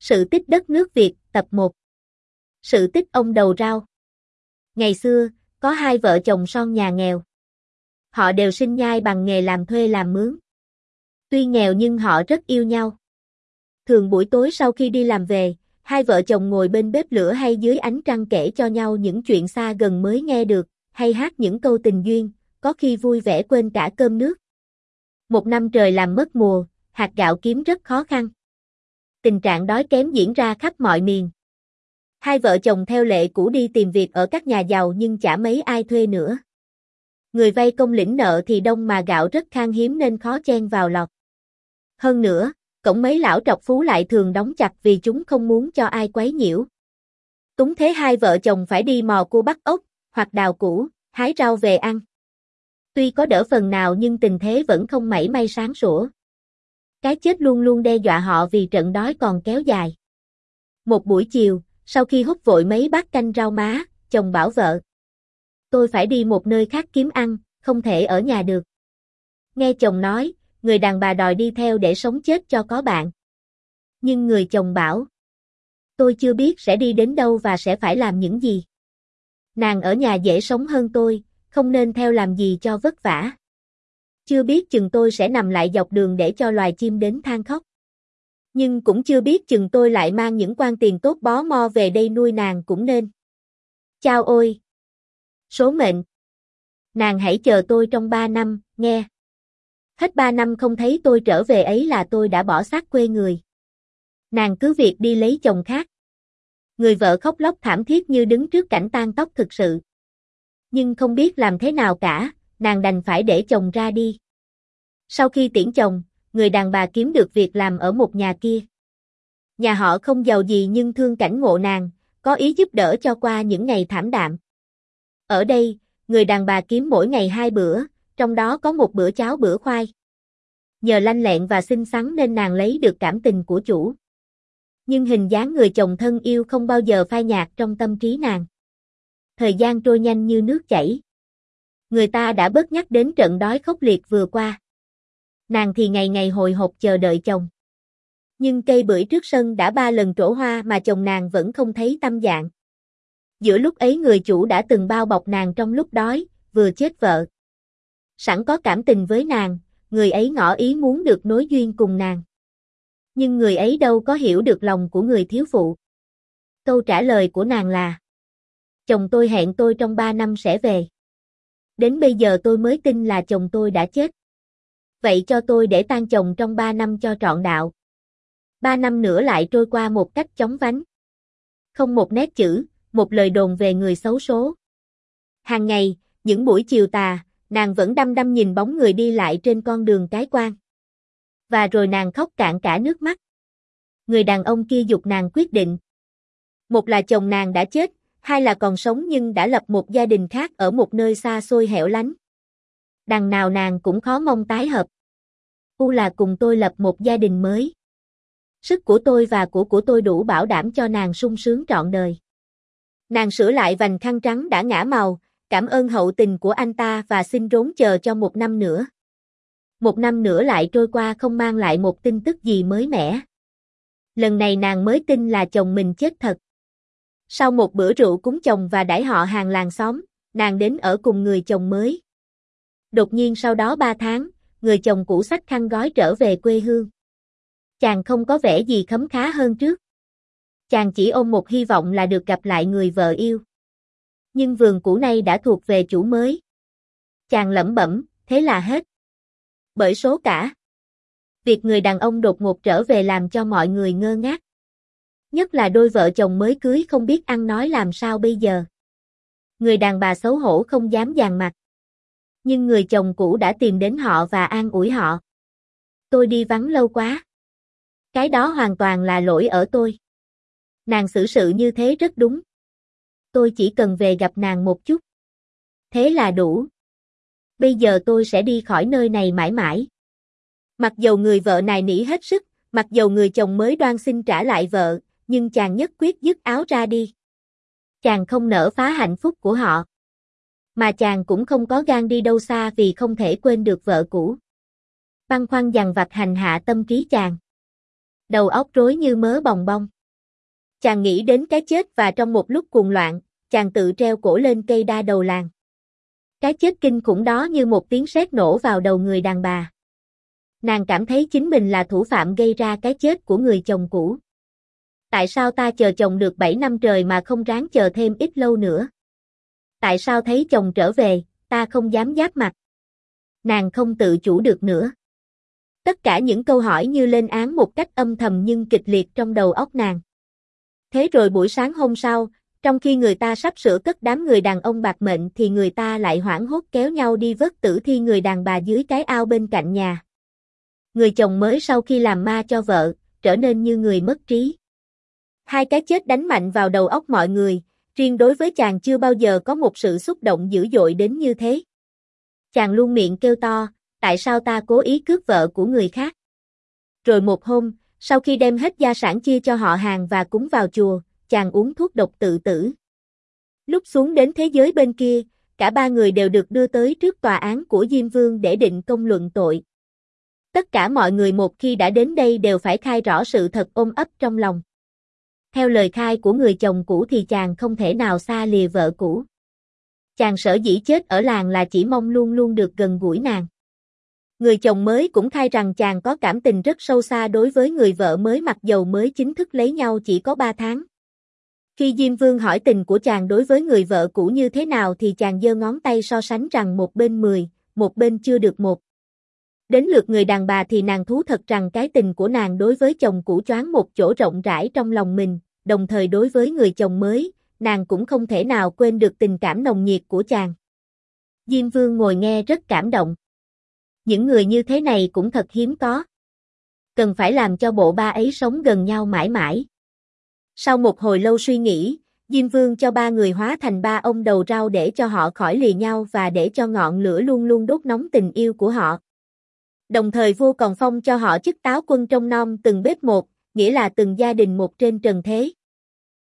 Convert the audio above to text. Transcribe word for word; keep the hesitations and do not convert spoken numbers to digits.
Sự tích đất nước Việt, tập một. Sự tích ông đầu rau. Ngày xưa, có hai vợ chồng son nhà nghèo. Họ đều sinh nhai bằng nghề làm thuê làm mướn. Tuy nghèo nhưng họ rất yêu nhau. Thường buổi tối sau khi đi làm về, hai vợ chồng ngồi bên bếp lửa hay dưới ánh trăng kể cho nhau những chuyện xa gần mới nghe được, hay hát những câu tình duyên, có khi vui vẻ quên cả cơm nước. Một năm trời làm mất mùa, hạt gạo kiếm rất khó khăn. Tình trạng đói kém diễn ra khắp mọi miền. Hai vợ chồng theo lệ cũ đi tìm việc ở các nhà giàu nhưng chả mấy ai thuê nữa. Người vay công lĩnh nợ thì đông mà gạo rất khan hiếm nên khó chen vào lọt. Hơn nữa, cổng mấy lão trọc phú lại thường đóng chặt vì chúng không muốn cho ai quấy nhiễu. Túng thế hai vợ chồng phải đi mò cua bắt ốc, hoặc đào củ, hái rau về ăn. Tuy có đỡ phần nào nhưng tình thế vẫn không mảy may sáng sủa. Cái chết luôn luôn đe dọa họ vì trận đói còn kéo dài. Một buổi chiều, sau khi hút vội mấy bát canh rau má, chồng bảo vợ: "Tôi phải đi một nơi khác kiếm ăn, không thể ở nhà được." Nghe chồng nói, người đàn bà đòi đi theo để sống chết cho có bạn. Nhưng người chồng bảo: "Tôi chưa biết sẽ đi đến đâu và sẽ phải làm những gì. Nàng ở nhà dễ sống hơn tôi, không nên theo làm gì cho vất vả. Chưa biết chừng tôi sẽ nằm lại dọc đường để cho loài chim đến than khóc. Nhưng cũng chưa biết chừng tôi lại mang những quan tiền tốt bó mo về đây nuôi nàng cũng nên. Chao ôi! Số mệnh! Nàng hãy chờ tôi trong ba năm, nghe. Hết ba năm không thấy tôi trở về ấy là tôi đã bỏ xác quê người. Nàng cứ việc đi lấy chồng khác." Người vợ khóc lóc thảm thiết như đứng trước cảnh tang tóc thực sự. Nhưng không biết làm thế nào cả, nàng đành phải để chồng ra đi. Sau khi tiễn chồng, người đàn bà kiếm được việc làm ở một nhà kia. Nhà họ không giàu gì nhưng thương cảnh ngộ nàng, có ý giúp đỡ cho qua những ngày thảm đạm. Ở đây, người đàn bà kiếm mỗi ngày hai bữa, trong đó có một bữa cháo bữa khoai. Nhờ lanh lẹn và xinh xắn nên nàng lấy được cảm tình của chủ. Nhưng hình dáng người chồng thân yêu không bao giờ phai nhạt trong tâm trí nàng. Thời gian trôi nhanh như nước chảy. Người ta đã bớt nhắc đến trận đói khốc liệt vừa qua. Nàng thì ngày ngày hồi hộp chờ đợi chồng. Nhưng cây bưởi trước sân đã ba lần trổ hoa mà chồng nàng vẫn không thấy tâm dạng. Giữa lúc ấy người chủ đã từng bao bọc nàng trong lúc đói, vừa chết vợ. Sẵn có cảm tình với nàng, người ấy ngỏ ý muốn được nối duyên cùng nàng. Nhưng người ấy đâu có hiểu được lòng của người thiếu phụ. Câu trả lời của nàng là: "Chồng tôi hẹn tôi trong ba năm sẽ về. Đến bây giờ tôi mới tin là chồng tôi đã chết. Vậy cho tôi để tang chồng trong ba năm cho trọn đạo." Ba năm nữa lại trôi qua một cách chóng vánh. Không một nét chữ, một lời đồn về người xấu số. Hàng ngày, những buổi chiều tà, nàng vẫn đăm đăm nhìn bóng người đi lại trên con đường cái quan. Và rồi nàng khóc cạn cả nước mắt. Người đàn ông kia giục nàng quyết định. Một là chồng nàng đã chết, hai là còn sống nhưng đã lập một gia đình khác ở một nơi xa xôi hẻo lánh. Đằng nào nàng cũng khó mong tái hợp. U là cùng tôi lập một gia đình mới. Sức của tôi và của của tôi đủ bảo đảm cho nàng sung sướng trọn đời. Nàng sửa lại vành khăn trắng đã ngả màu, cảm ơn hậu tình của anh ta và xin rốn chờ cho một năm nữa. Một năm nữa lại trôi qua không mang lại một tin tức gì mới mẻ. Lần này nàng mới tin là chồng mình chết thật. Sau một bữa rượu cúng chồng và đãi họ hàng làng xóm, nàng đến ở cùng người chồng mới. Đột nhiên sau đó ba tháng, người chồng cũ xách khăn gói trở về quê hương. Chàng không có vẻ gì khấm khá hơn trước. Chàng chỉ ôm một hy vọng là được gặp lại người vợ yêu. Nhưng vườn cũ nay đã thuộc về chủ mới. Chàng lẩm bẩm, thế là hết. Bởi số cả. Việc người đàn ông đột ngột trở về làm cho mọi người ngơ ngác. Nhất là đôi vợ chồng mới cưới không biết ăn nói làm sao bây giờ. Người đàn bà xấu hổ không dám dàn mặt. Nhưng người chồng cũ đã tìm đến họ và an ủi họ. "Tôi đi vắng lâu quá. Cái đó hoàn toàn là lỗi ở tôi. Nàng xử sự như thế rất đúng. Tôi chỉ cần về gặp nàng một chút. Thế là đủ. Bây giờ tôi sẽ đi khỏi nơi này mãi mãi." Mặc dầu người vợ nài nỉ hết sức, mặc dầu người chồng mới đoan xin trả lại vợ, nhưng chàng nhất quyết dứt áo ra đi. Chàng không nỡ phá hạnh phúc của họ. Mà chàng cũng không có gan đi đâu xa vì không thể quên được vợ cũ. Băn khoăn dằn vặt hành hạ tâm trí chàng. Đầu óc rối như mớ bòng bong. Chàng nghĩ đến cái chết và trong một lúc cuồng loạn, chàng tự treo cổ lên cây đa đầu làng. Cái chết kinh khủng đó như một tiếng sét nổ vào đầu người đàn bà. Nàng cảm thấy chính mình là thủ phạm gây ra cái chết của người chồng cũ. Tại sao ta chờ chồng được bảy năm trời mà không ráng chờ thêm ít lâu nữa? Tại sao thấy chồng trở về, ta không dám giáp mặt? Nàng không tự chủ được nữa. Tất cả những câu hỏi như lên án một cách âm thầm nhưng kịch liệt trong đầu óc nàng. Thế rồi buổi sáng hôm sau, trong khi người ta sắp sửa cất đám người đàn ông bạc mệnh thì người ta lại hoảng hốt kéo nhau đi vớt tử thi người đàn bà dưới cái ao bên cạnh nhà. Người chồng mới sau khi làm ma cho vợ, trở nên như người mất trí. Hai cái chết đánh mạnh vào đầu óc mọi người, riêng đối với chàng chưa bao giờ có một sự xúc động dữ dội đến như thế. Chàng luôn miệng kêu to, tại sao ta cố ý cướp vợ của người khác? Rồi một hôm, sau khi đem hết gia sản chia cho họ hàng và cúng vào chùa, chàng uống thuốc độc tự tử. Lúc xuống đến thế giới bên kia, cả ba người đều được đưa tới trước tòa án của Diêm Vương để định công luận tội. Tất cả mọi người một khi đã đến đây đều phải khai rõ sự thật ôm ấp trong lòng. Theo lời khai của người chồng cũ thì chàng không thể nào xa lìa vợ cũ. Chàng sở dĩ chết ở làng là chỉ mong luôn luôn được gần gũi nàng. Người chồng mới cũng khai rằng chàng có cảm tình rất sâu xa đối với người vợ mới mặc dầu mới chính thức lấy nhau chỉ có ba tháng. Khi Diêm Vương hỏi tình của chàng đối với người vợ cũ như thế nào thì chàng giơ ngón tay so sánh rằng một bên mười, một bên chưa được một. Đến lượt người đàn bà thì nàng thú thật rằng cái tình của nàng đối với chồng cũ choáng một chỗ rộng rãi trong lòng mình, đồng thời đối với người chồng mới, nàng cũng không thể nào quên được tình cảm nồng nhiệt của chàng. Diêm Vương ngồi nghe rất cảm động. Những người như thế này cũng thật hiếm có. Cần phải làm cho bộ ba ấy sống gần nhau mãi mãi. Sau một hồi lâu suy nghĩ, Diêm Vương cho ba người hóa thành ba ông đầu rau để cho họ khỏi lìa nhau và để cho ngọn lửa luôn luôn đốt nóng tình yêu của họ. Đồng thời vua còn phong cho họ chức táo quân trong nom từng bếp một, nghĩa là từng gia đình một trên trần thế.